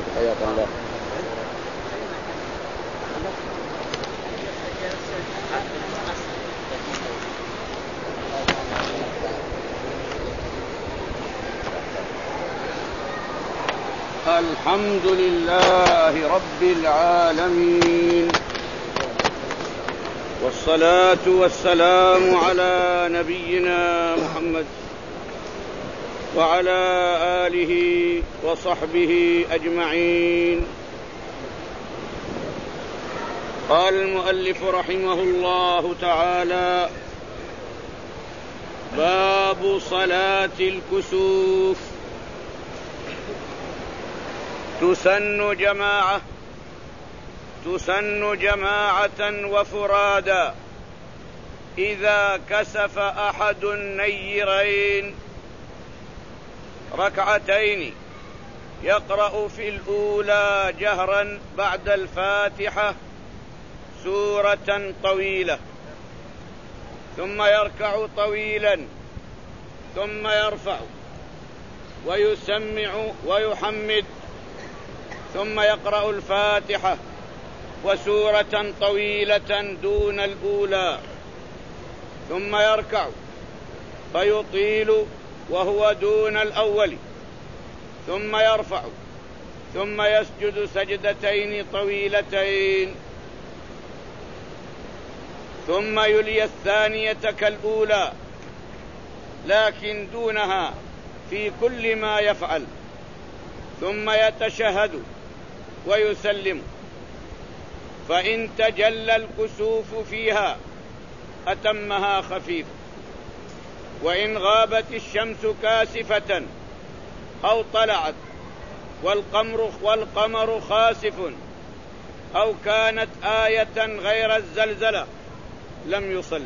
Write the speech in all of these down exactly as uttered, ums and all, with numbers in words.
حياك الله. الحمد لله رب العالمين، والصلاة والسلام على نبينا محمد وعلى آله وصحبه أجمعين. قال المؤلف رحمه الله تعالى: باب صلاة الكسوف. تسن جماعة تسن جماعة وفرادا إذا كسف أحد النيرين ركعتين يقرأ في الأولى جهرا بعد الفاتحة سورة طويلة، ثم يركع طويلا، ثم يرفع ويسمع ويحمد، ثم يقرأ الفاتحة وسورة طويلة دون الأولى، ثم يركع فيطيل وهو دون الأول، ثم يرفع، ثم يسجد سجدتين طويلتين، ثم يلي الثانية كالأولى لكن دونها في كل ما يفعل، ثم يتشهد ويسلم. فإن تجلى الكسوف فيها أتمها خفيف، وإن غابت الشمس كاسفة أو طلعت والقمر, والقمر خاسف أو كانت آية غير الزلزلة لم يصل.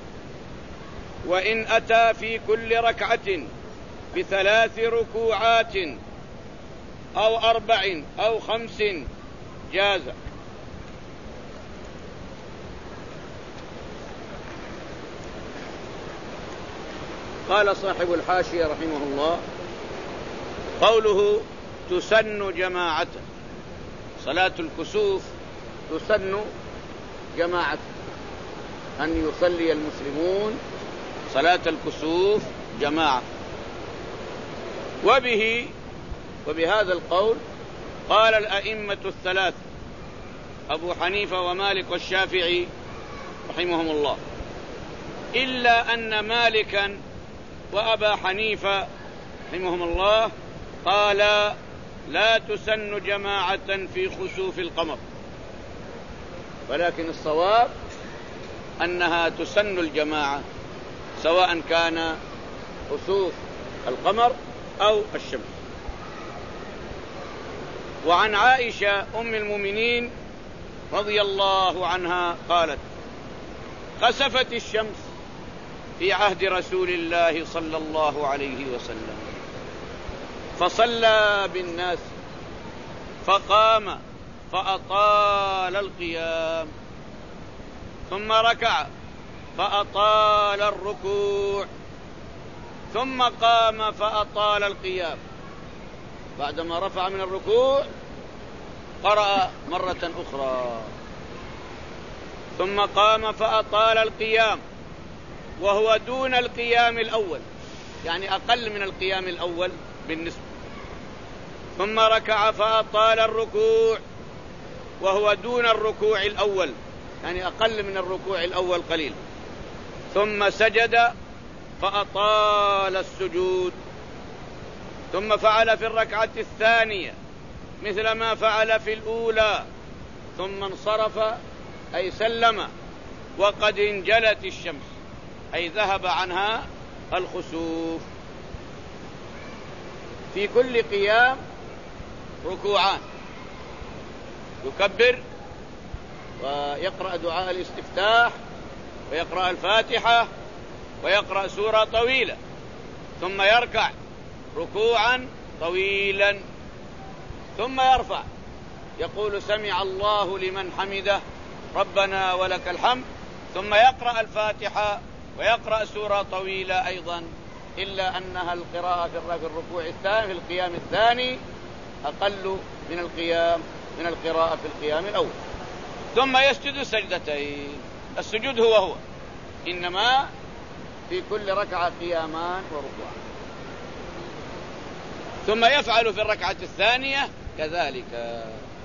وإن أتى في كل ركعة بثلاث ركوعات أو أربع أو خمس جاز. قال صاحب الحاشية رحمه الله: قوله تسن جماعة، صلاة الكسوف تسن جماعة، أن يصلي المسلمون صلاة الكسوف جماعة. وبه وبهذا القول قال الأئمة الثلاث أبو حنيفة ومالك والشافعي رحمهم الله، إلا أن مالكا وأبا حنيفة رحمهم الله قال لا تسن جماعة في خسوف القمر، ولكن الصواب أنها تسن الجماعة سواء كان خسوف القمر أو الشمس. وعن عائشة أم المؤمنين رضي الله عنها قالت: خسفت الشمس في عهد رسول الله صلى الله عليه وسلم، فصلى بالناس، فقام فأطال القيام، ثم ركع فأطال الركوع، ثم قام فأطال القيام. بعدما رفع من الركوع قرأ مرة أخرى، ثم قام فأطال القيام وهو دون القيام الأول، يعني أقل من القيام الأول بالنسبة، ثم ركع فأطال الركوع وهو دون الركوع الأول، يعني أقل من الركوع الأول قليل، ثم سجد فأطال السجود، ثم فعل في الركعة الثانية مثل ما فعل في الأولى، ثم انصرف أي سلم وقد انجلت الشمس، أي ذهب عنها الخسوف. في كل قيام ركوعان، يكبر ويقرأ دعاء الاستفتاح ويقرأ الفاتحة ويقرأ سورة طويلة، ثم يركع ركوعا طويلا، ثم يرفع يقول سمع الله لمن حمده ربنا ولك الحمد، ثم يقرأ الفاتحة ويقرأ سورة طويلة أيضا، إلا أنها القراءة في الركوع الثاني في القيام الثاني أقل من القيام من القراءة في القيام الأول. ثم يسجد سجدتين. السجود هو هو، إنما في كل ركعة قيامان وركوعان. ثم يفعل في الركعة الثانية كذلك.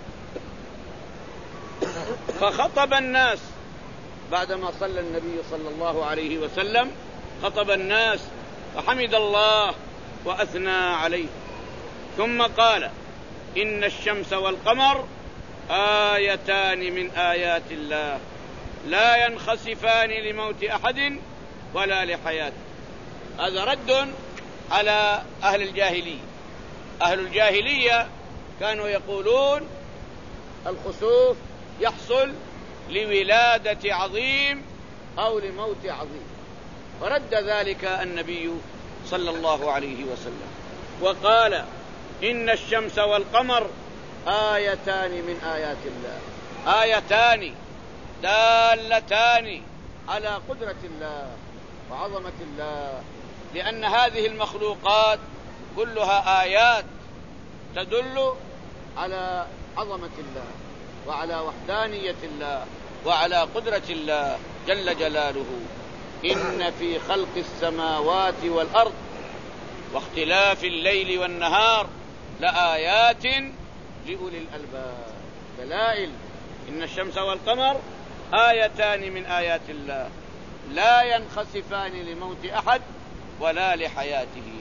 فخطب الناس بعدما صلى النبي صلى الله عليه وسلم، خطب الناس فحمد الله وأثنى عليه، ثم قال: إن الشمس والقمر آيتان من آيات الله لا ينخسفان لموت أحد ولا لحياته. هذا رد على أهل الجاهلية. أهل الجاهلية كانوا يقولون الخسوف يحصل لولادة عظيم أو لموت عظيم، فرد ذلك النبي صلى الله عليه وسلم وقال: إن الشمس والقمر آيتان من آيات الله، آيتان دالتان على قدرة الله وعظمة الله، لأن هذه المخلوقات كلها آيات تدل على عظمة الله وعلى وحدانية الله وعلى قدرة الله جل جلاله. إن في خلق السماوات والأرض واختلاف الليل والنهار لآيات لأولي الألباب. دلائل. إن الشمس والقمر آيتان من آيات الله لا ينخسفان لموت أحد ولا لحياته،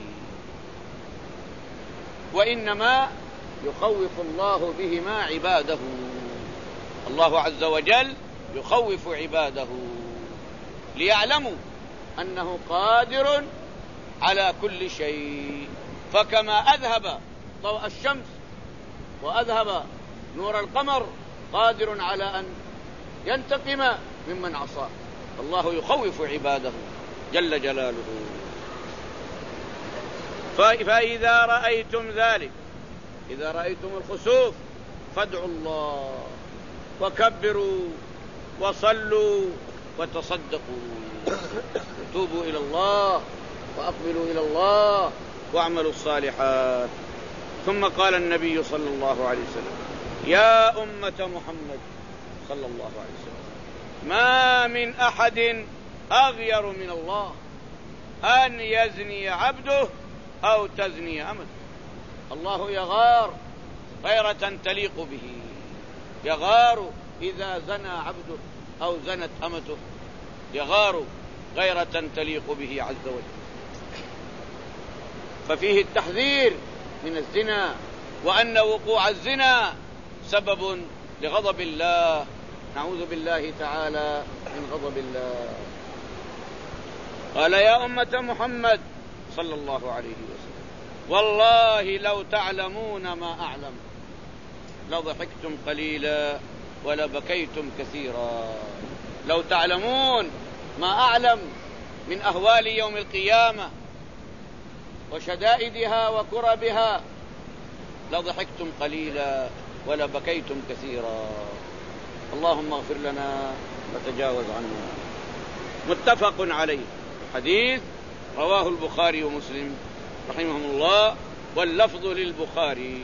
وإنما يخوف الله بهما عباده. الله عز وجل يخوف عباده ليعلموا أنه قادر على كل شيء. فكما أذهب ضوء الشمس وأذهب نور القمر، قادر على أن ينتقم ممن عصاه. الله يخوف عباده جل جلاله. فإذا رأيتم ذلك، إذا رأيتم الخسوف فادعوا الله وكبروا وصلوا وتصدقوا، توبوا إلى الله وأقبلوا إلى الله واعملوا الصالحات. ثم قال النبي صلى الله عليه وسلم: يا أمة محمد صلى الله عليه وسلم، ما من أحد أغير من الله أن يزني عبده أو تزني أمته. الله يغار غيرة تليق به، يغار إذا زنى عبده أو زنت أمته، يغار غيرة تليق به عز وجل. ففيه التحذير من الزنا، وأن وقوع الزنا سبب لغضب الله، نعوذ بالله تعالى من غضب الله. قال: يا أمة محمد صلى الله عليه وسلم، والله لو تعلمون ما أعلم لضحكتم قليلا ولبكيتم كثيرا. لو تعلمون ما أعلم من أهوال يوم القيامة وشدائدها وكربها لضحكتم قليلا ولبكيتم كثيرا. اللهم اغفر لنا وتجاوز عنا. متفق عليه. حديث رواه البخاري ومسلم رحمهم الله، واللفظ للبخاري.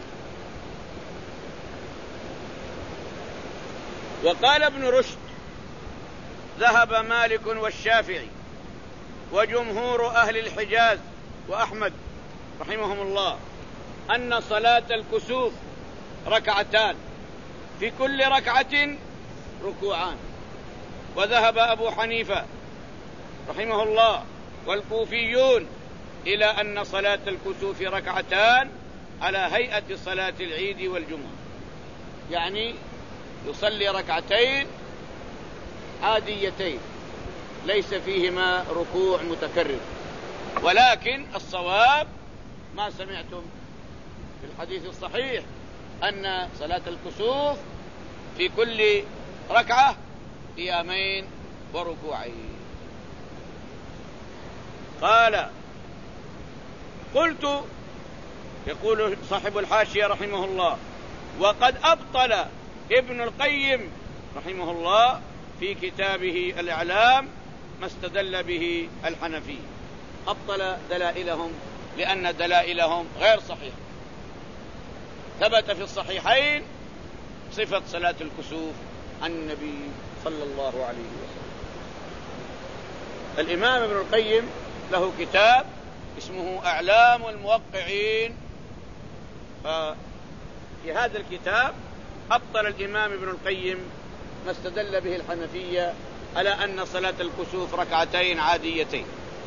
وقال ابن رشد: ذهب مالك والشافعي وجمهور أهل الحجاز وأحمد رحمهم الله أن صلاة الكسوف ركعتان، في كل ركعة ركوعان. وذهب أبو حنيفة رحمه الله والكوفيون إلى أن صلاة الكسوف ركعتان على هيئة صلاة العيد والجمعة، يعني يصلي ركعتين عاديتين ليس فيهما ركوع متكرر. ولكن الصواب ما سمعتم في الحديث الصحيح أن صلاة الكسوف في كل ركعة قيامين وركوعين. قال: قلت، يقول صاحب الحاشية رحمه الله: وقد أبطل ابن القيم رحمه الله في كتابه الإعلام ما استدل به الحنفي. أبطل دلائلهم لأن دلائلهم غير صحيحة. ثبت في الصحيحين صفة صلاة الكسوف عن النبي صلى الله عليه وسلم. الإمام ابن القيم له كتاب اسمه أعلام الموقعين، ففي هذا الكتاب أبطل الإمام ابن القيم ما استدل به الحنفية على أن صلاة الكسوف ركعتين عاديتين.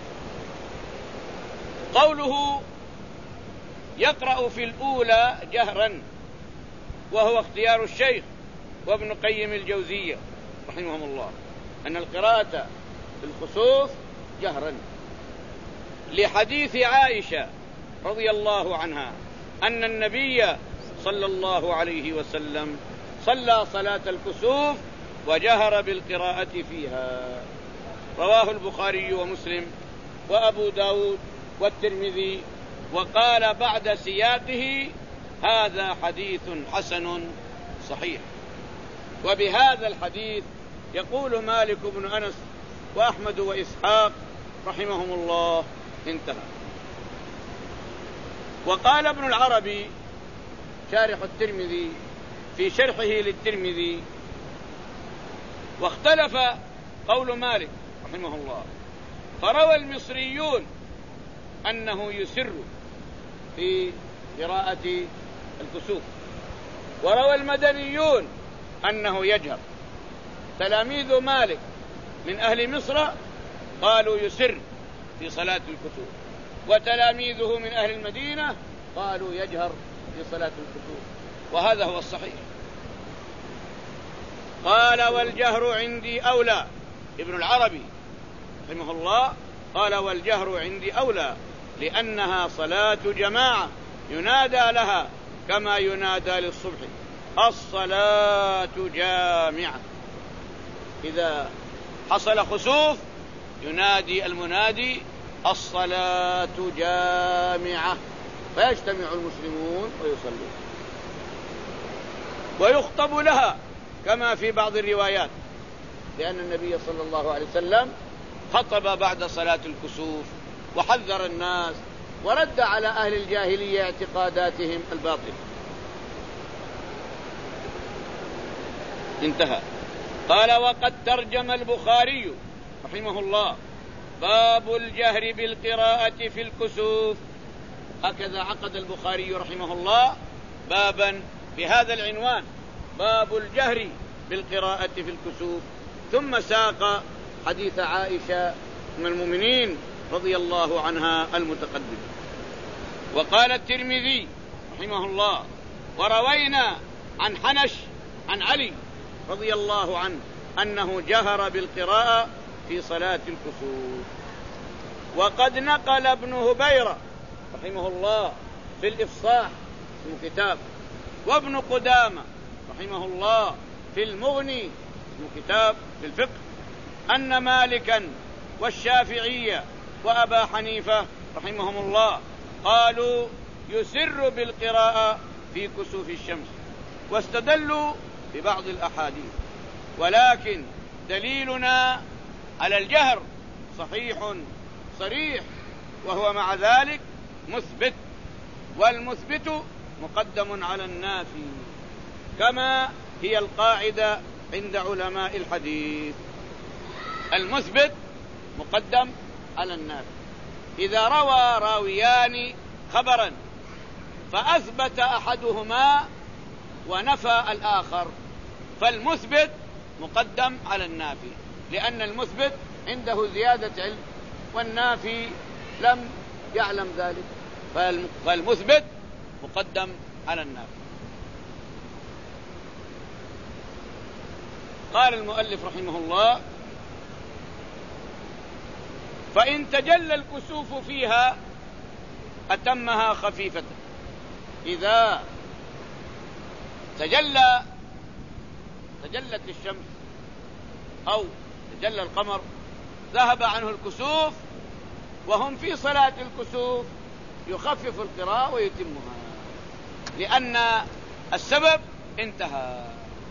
قوله يقرأ في الأولى جهرا وهو اختيار الشيخ وابن قيم الجوزية رحمهم الله، أن القراءة في الكسوف جهرا، لحديث عائشة رضي الله عنها أن النبي صلى الله عليه وسلم صلى صلاة الكسوف وجهر بالقراءة فيها. رواه البخاري ومسلم وأبو داود والترمذي، وقال بعد سياقه هذا حديث حسن صحيح. وبهذا الحديث يقول مالك بن أنس وأحمد وإسحاق رحمهم الله انتهى. وقال ابن العربي شارح الترمذي في شرحه للترمذي: واختلف قول مالك رحمه الله، فروى المصريون أنه يسر في قراءة الكسوف، وروى المدنيون أنه يجهر. تلاميذ مالك من أهل مصر قالوا يسر في صلاة الكسوف، وتلاميذه من أهل المدينة قالوا يجهر في صلاة الكسوف، وهذا هو الصحيح. قال والجهر عندي أولى. ابن العربي رحمه الله قال والجهر عندي أولى لأنها صلاة جماعة ينادى لها كما ينادى للصبح الصلاة جامعة. إذا حصل خسوف ينادي المنادي الصلاة جامعة، فيجتمع المسلمون ويصلون، ويخطب لها كما في بعض الروايات، لأن النبي صلى الله عليه وسلم خطب بعد صلاة الكسوف وحذر الناس ورد على أهل الجاهلية اعتقاداتهم الباطلة. انتهى. قال وقد ترجم البخاري رحمه الله باب الجهر بالقراءة في الكسوف. هكذا عقد البخاري رحمه الله بابا بهذا العنوان: باب الجهر بالقراءة في الكسوف، ثم ساق حديث عائشة من المؤمنين رضي الله عنها المتقدم. وقال الترمذي رحمه الله: وروينا عن حنش عن علي رضي الله عنه أنه جهر بالقراءة في صلاة الكسوف. وقد نقل ابن هبيرة رحمه الله في الإفصاح في كتاب، وابن قدامة رحمه الله في المغني في كتاب في الفقه، أن مالكا والشافعية وأبا حنيفة رحمهم الله قالوا يسر بالقراءة في كسوف الشمس، واستدلوا ببعض الأحاديث، ولكن دليلنا على الجهر صحيح صريح، وهو مع ذلك مثبت، والمثبت مقدم على النافي، كما هي القاعدة عند علماء الحديث: المثبت مقدم على النافي. إذا روى راويان خبرا فأثبت أحدهما ونفى الآخر، فالمثبت مقدم على النافي، لأن المثبت عنده زيادة علم والنافي لم يعلم ذلك، فالمثبت مقدم على النافي. قال المؤلف رحمه الله: فإن تجلى الكسوف فيها أتمها خفيفة. إذا تجلى تجلت الشمس أو تجلى القمر ذهب عنه الكسوف وهم في صلاة الكسوف يخفف القراءة ويتمها، لأن السبب انتهى.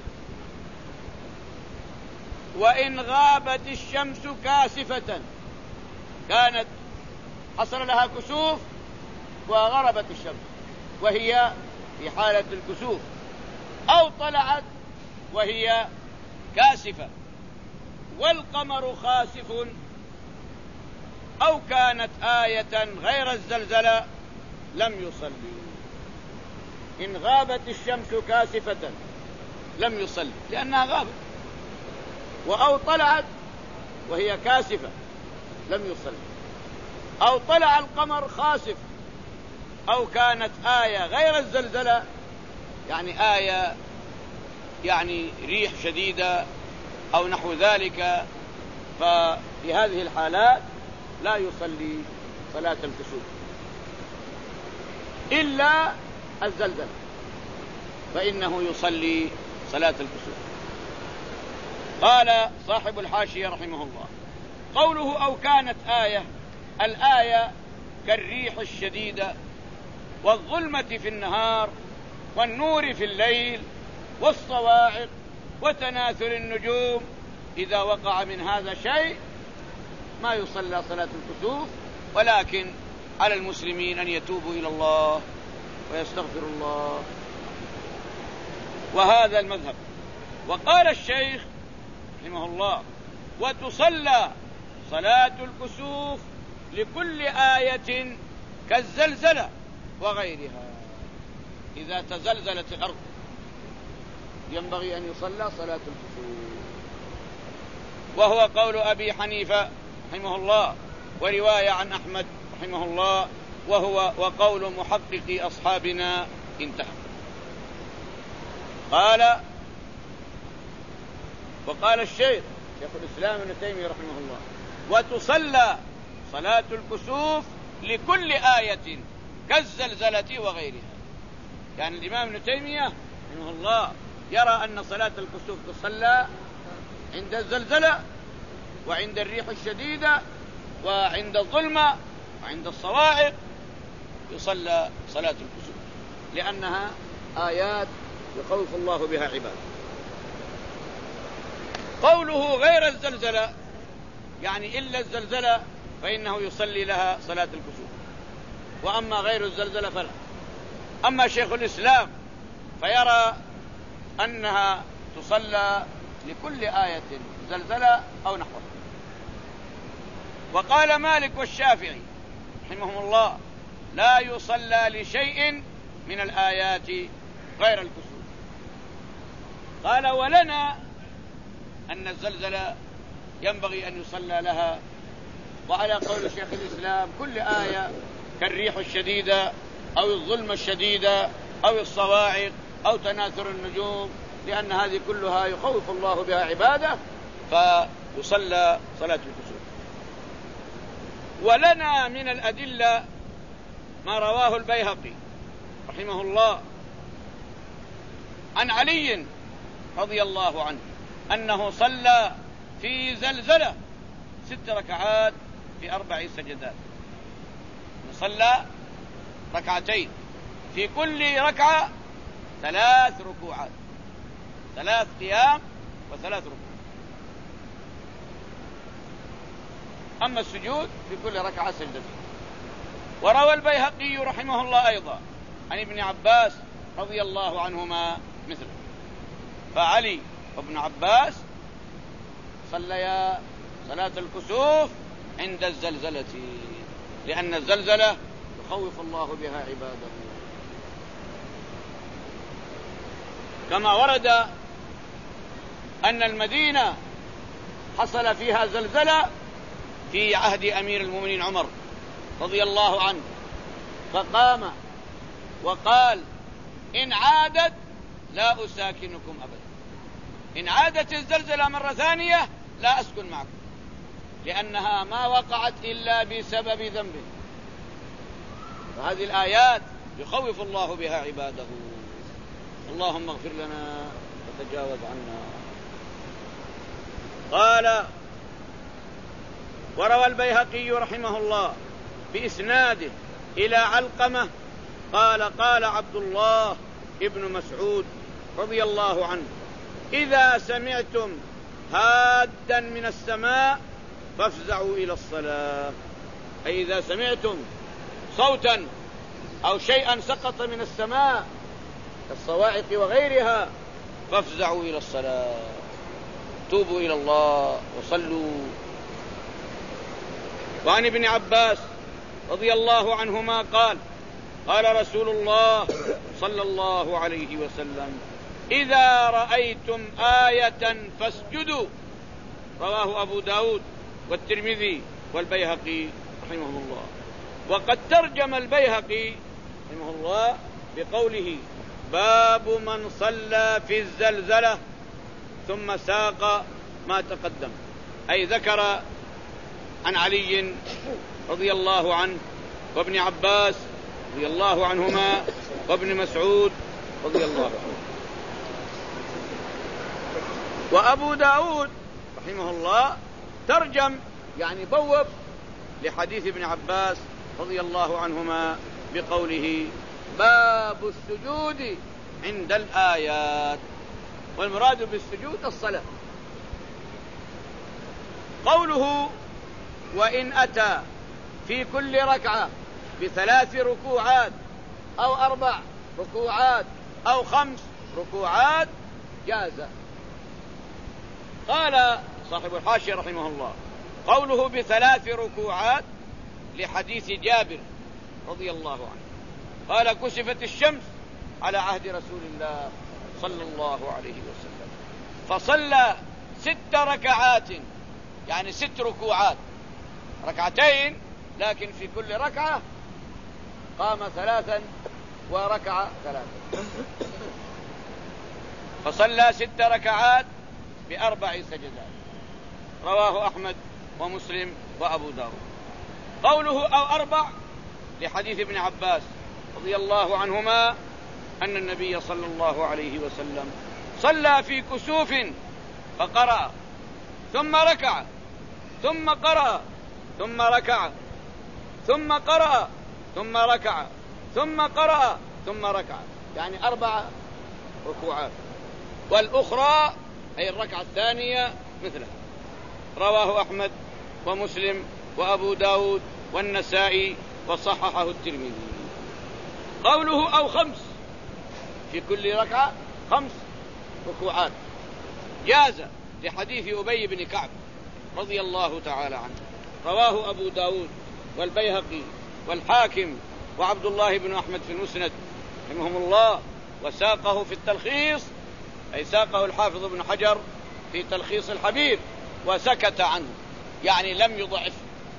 وإن غابت الشمس كاسفة، كانت حصل لها كسوف وغربت الشمس وهي في حالة الكسوف، أو طلعت وهي كاسفة والقمر خاسف، أو كانت آية غير الزلزلة لم يصلي. إن غابت الشمس كاسفة لم يصلي لأنها غابت، وأو طلعت وهي كاسفة لم يصلي، أو طلع القمر خاسف، أو كانت آية غير الزلزلة يعني آية يعني ريح شديدة أو نحو ذلك، ففي هذه الحالات لا يصلي صلاة الكسوف إلا الزلزلة، فإنه يصلي صلاة الكسوف. قال صاحب الحاشية رحمه الله: قوله أو كانت آية، الآية كالريح الشديدة والظلمة في النهار والنور في الليل والصواعق وتناثر النجوم، إذا وقع من هذا شيء ما يصلى صلاة الكسوف، ولكن على المسلمين أن يتوبوا إلى الله ويستغفر الله. وهذا المذهب. وقال الشيخ رحمه الله: وتصلى صلاة الكسوف لكل آية كالزلزلة وغيرها. إذا تزلزلت الأرض ينبغي أن يصلى صلاة الكسوف، وهو قول أبي حنيفة رحمه الله، ورواية عن أحمد رحمه الله، وهو وقول محقق أصحابنا. انتهى. قال وقال الشيخ شيخ الإسلام ابن تيمية رحمه الله: وتصلى صلاة الكسوف لكل آية كالزلزلة وغيرها. يعني الإمام ابن تيمية رحمه الله يرى أن صلاة الكسوف تصلى عند الزلزلة وعند الريح الشديدة وعند الظلمة وعند الصواعق، يصلى صلاة الكسوف لأنها آيات يخوف الله بها عباده. قوله غير الزلزلة يعني إلا الزلزلة فإنه يصلي لها صلاة الكسوف، وأما غير الزلزلة فلا. أما شيخ الإسلام فيرى أنها تصلى لكل آية زلزلة أو نحوها. وقال مالك والشافعي رحمهم الله: لا يصلى لشيء من الآيات غير الكسوف. قال: ولنا أن الزلزلة ينبغي أن يصلى لها، وعلى قول شيخ الإسلام كل آية كالريح الشديدة أو الظلمة الشديدة أو الصواعق أو تناثر النجوم، لأن هذه كلها يخوف الله بها عباده، فيصلى صلاة الكسوف. ولنا من الأدلة ما رواه البيهقي رحمه الله عن علي رضي الله عنه أنه صلى في زلزلة ست ركعات في أربع سجدات. صلى ركعتين في كل ركعة ثلاث ركوعات، ثلاث قيام وثلاث ركوع. أما السجود في كل ركعة سجدتين. وروى البيهقي رحمه الله أيضا عن ابن عباس رضي الله عنهما مثله. فعلي وابن عباس صليا صلاة الكسوف عند الزلزلة، لأن الزلزلة يخوف الله بها عباده. كما ورد أن المدينة حصل فيها زلزلة في عهد أمير المؤمنين عمر رضي الله عنه، فقام وقال: إن عادت لا أساكنكم أبدا، إن عادت الزلزلة مرة ثانية لا أسكن معكم، لأنها ما وقعت إلا بسبب ذنب. وهذه الآيات يخوف الله بها عباده. اللهم اغفر لنا وتجاوز عنا. قال: وروى البيهقي رحمه الله بإسناده إلى علقمة قال: قال عبد الله ابن مسعود رضي الله عنه: إذا سمعتم هادا من السماء فافزعوا إلى الصلاة. أي إذا سمعتم صوتا أو شيئا سقط من السماء كالصواعق وغيرها، فافزعوا إلى الصلاة، توبوا إلى الله وصلوا. وعن ابن عباس رضي الله عنهما قال: قال رسول الله صلى الله عليه وسلم: إذا رأيتم آية فاسجدوا. رواه أبو داود والترمذي والبيهقي رحمهم الله. وقد ترجم البيهقي رحمه الله بقوله: باب من صلى في الزلزلة، ثم ساق ما تقدم، أي ذكر عن علي رضي الله عنه وابن عباس رضي الله عنهما وابن مسعود رضي الله عنه. وأبو داود رحمه الله ترجم يعني بوب لحديث ابن عباس رضي الله عنهما بقوله: باب السجود عند الآيات. والمراد بالسجود الصلاة. قوله: وإن أتى في كل ركعة بثلاث ركوعات أو أربع ركوعات أو خمس ركوعات جاز. قال صاحب الحاشية رحمه الله: قوله بثلاث ركوعات لحديث جابر رضي الله عنه قال: كسفت الشمس على عهد رسول الله صلى الله عليه وسلم، فصلى ست ركعات، يعني ست ركوعات، ركعتين، لكن في كل ركعة قام ثلاثا وركع ثلاثا، فصلى ست ركعات بأربع سجدات. رواه أحمد ومسلم وأبو داود. قوله أو أربع لحديث ابن عباس رضي الله عنهما أن النبي صلى الله عليه وسلم صلى في كسوف فقرأ ثم ركع ثم قرأ ثم ركع ثم قرأ ثم ركع ثم قرأ ثم ركع، يعني أربع ركوعات، والأخرى أي الركعة الثانية مثلها. رواه أحمد ومسلم وأبو داود والنسائي وصححه الترمذي. قوله أو خمس، في كل ركعة خمس ركوعات، جاز لحديث أبي بن كعب رضي الله تعالى عنه. رواه أبو داود والبيهقي والحاكم وعبد الله بن أحمد في المسند رحمهم الله، وساقه في التلخيص، أي ساقه الحافظ ابن حجر في تلخيص الحبيب وسكت عنه، يعني لم يضعف.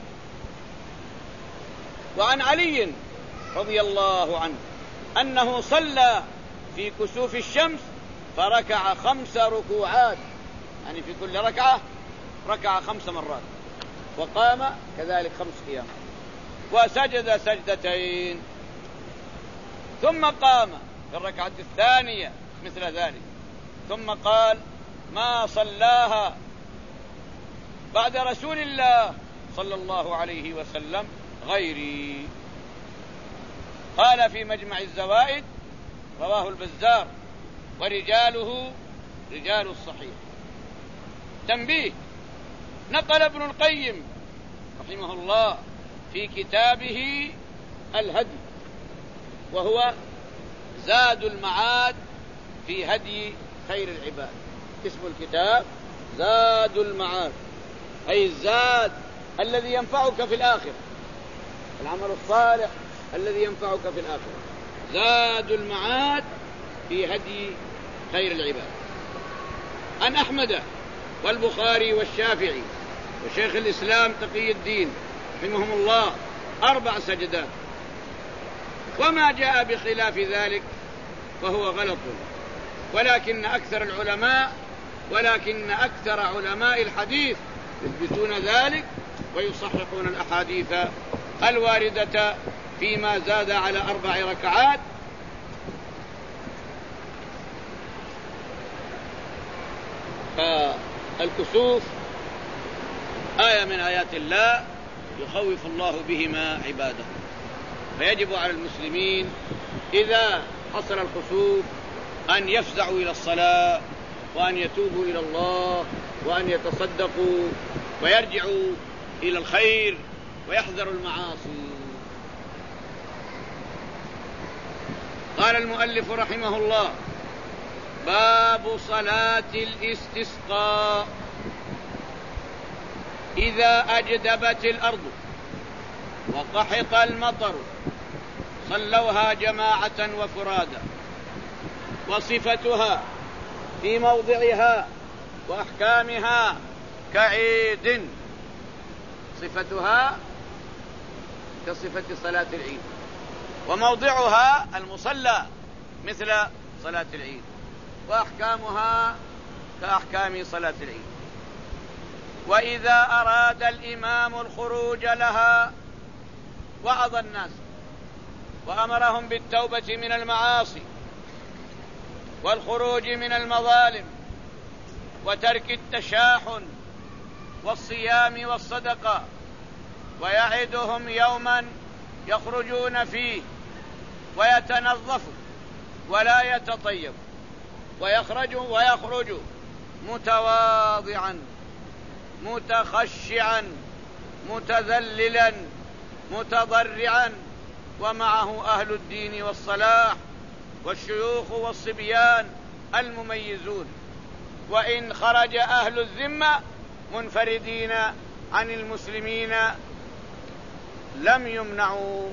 وعن علي رضي الله عنه أنه صلى في كسوف الشمس فركع خمس ركوعات، يعني في كل ركعة ركع خمس مرات، وقام كذلك خمس قيام، وسجد سجدتين، ثم قام في الركعة الثانية مثل ذلك، ثم قال: ما صلاها بعد رسول الله صلى الله عليه وسلم غيري. قال في مجمع الزوائد: رواه البزار ورجاله رجال الصحيح. تنبيه: نقل ابن القيم رحمه الله في كتابه الهدي، وهو زاد المعاد في هدي خير العباد، اسم الكتاب زاد المعاد، أي الزاد الذي ينفعك في الآخرة، العمل الصالح الذي ينفعك في الآخرة، زاد المعاد في هدي خير العباد. عن أحمد والبخاري والشافعي وشيخ الإسلام تقي الدين رحمهم الله أربع سجدات، وما جاء بخلاف ذلك فهو غلط، ولكن أكثر العلماء ولكن أكثر علماء الحديث يثبتون ذلك ويصححون الأحاديث الواردة فيما زاد على أربع ركعات. فالكسوف آية من آيات الله يخوف الله بهما عباده، فيجب على المسلمين إذا حصل الكسوف أن يفزعوا إلى الصلاة، وأن يتوبوا إلى الله، وأن يتصدقوا ويرجعوا إلى الخير ويحذروا المعاصي. قال المؤلف رحمه الله: باب صلاة الاستسقاء. إذا أجدبت الأرض وقحط المطر صلوها جماعة وفرادا. وصفتها في موضعها وأحكامها كعيد، صفتها كصفة صلاة العيد، وموضعها المصلى مثل صلاة العيد، وأحكامها كأحكام صلاة العيد. وإذا أراد الإمام الخروج لها وعظ الناس وأمرهم بالتوبة من المعاصي والخروج من المظالم وترك التشاحن والصيام والصدقة، ويعدهم يوما يخرجون فيه ويتنظفوا ولا يتطيبوا، ويخرج ويخرج متواضعا متخشعا متذللا متضرعا، ومعه أهل الدين والصلاح والشيوخ والصبيان المميزون. وإن خرج أهل الذمة منفردين عن المسلمين لم يمنعوا.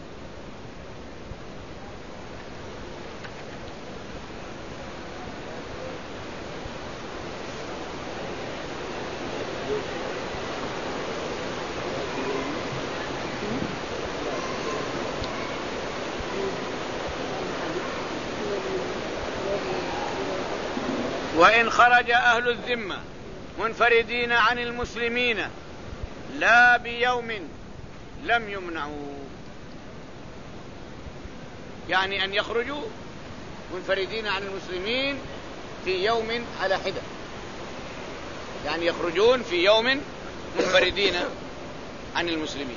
وإن خرج أهل الذمة منفردين عن المسلمين لا بيوم لم يمنعوا، يعني أن يخرجوا منفردين عن المسلمين في يوم على حدة، يعني يخرجون في يوم منفردين عن المسلمين،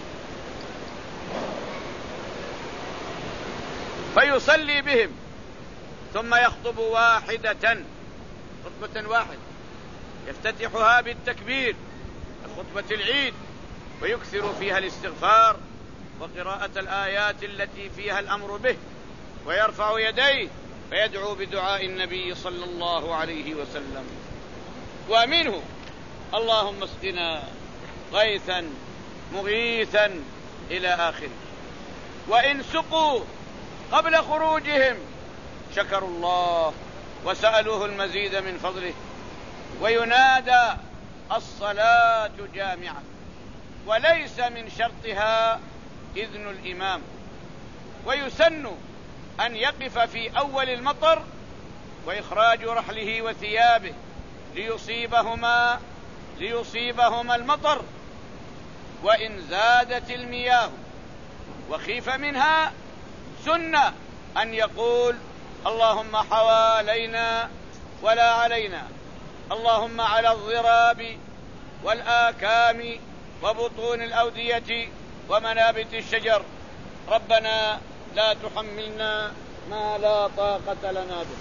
فيصلي بهم ثم يخطب واحدة، خطبة واحدة يفتتحها بالتكبير، خطبة العيد، ويكثر فيها الاستغفار وقراءة الآيات التي فيها الأمر به، ويرفع يديه فيدعو بدعاء النبي صلى الله عليه وسلم، ومنه: اللهم اسقنا غيثا مغيثا إلى آخره. وإن سقوا قبل خروجهم شكروا الله وسألوه المزيد من فضله. وينادى: الصلاة جامعة، وليس من شرطها إذن الإمام. ويسن أن يقف في أول المطر وإخراج رحله وثيابه ليصيبهما ليصيبهما المطر. وإن زادت المياه وخيف منها سن أن يقول: اللهم حوالينا ولا علينا، اللهم على الضراب والآكام وبطون الأودية ومنابت الشجر، ربنا لا تحملنا ما لا طاقة لنا به.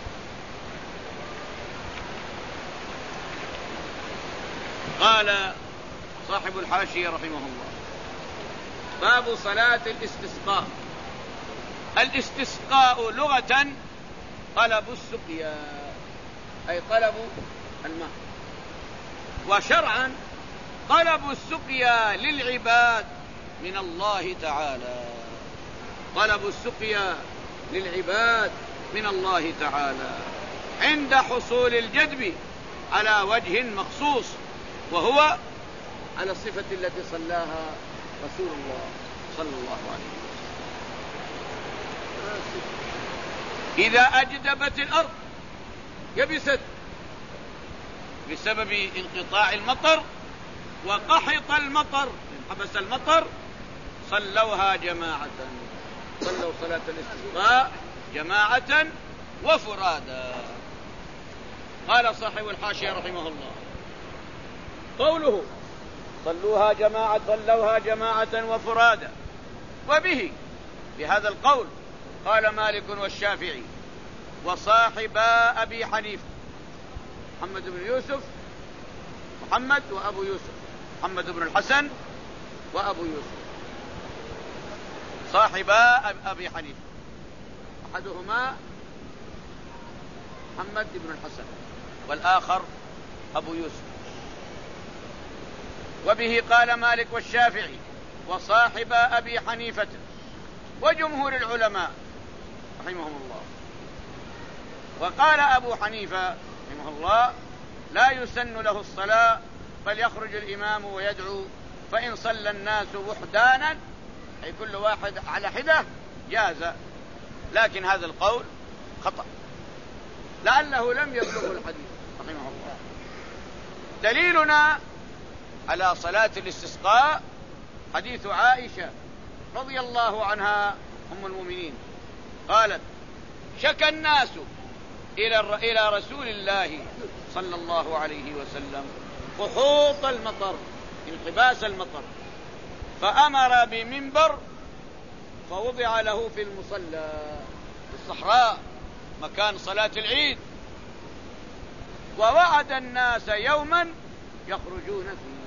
قال صاحب الحاشية رحمه الله: باب صلاة الاستسقاء. الاستسقاء لغة طلب السقيا، أي طلب الماء، وشرعا طلب السقيا للعباد من الله تعالى، طلب السقيا للعباد من الله تعالى عند حصول الجدب على وجه مخصوص، وهو على الصفة التي صلاها رسول الله صلى الله عليه وسلم. إذا أجدبت الأرض، يبست بسبب انقطاع المطر وقحط المطر، حبس المطر، صلوها جماعة، صلوا صلاة الاستسقاء جماعة وفرادا. قال صاحب الحاشية رحمه الله: قوله صلوها جماعة صلوها جماعة وفرادا، وبه بهذا القول قال مالك والشافعي وصاحبا أبي حنيفة، محمد بن يوسف محمد وأبو يوسف، محمد بن الحسن وأبو يوسف، صاحبا أبي حنيفة أحدهما محمد بن الحسن والآخر أبو يوسف. وبه قال مالك والشافعي وصاحب أبي حنيفة وجمهور العلماء رحمهم الله. وقال أبو حنيفة رحمه الله لا يسن له الصلاة بل يخرج الإمام ويدعو، فإن صلى الناس وحدانا أي كل واحد على حدة جاز، لكن هذا القول خطأ لعله لم يبلغ الحديث رحمه الله. دليلنا على صلاة الاستسقاء حديث عائشة رضي الله عنها أم المؤمنين قالت شكى الناس إلى رسول الله صلى الله عليه وسلم فحوط المطر، انقباس المطر، فأمر بمنبر فوضع له في المصلى في الصحراء مكان صلاة العيد، ووعد الناس يوما يخرجون فيه.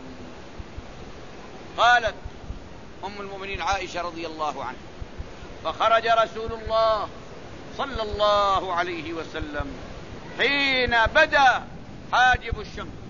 قالت أم المؤمنين عائشة رضي الله عنها فخرج رسول الله صلى الله عليه وسلم حين بدا حاجب الشمس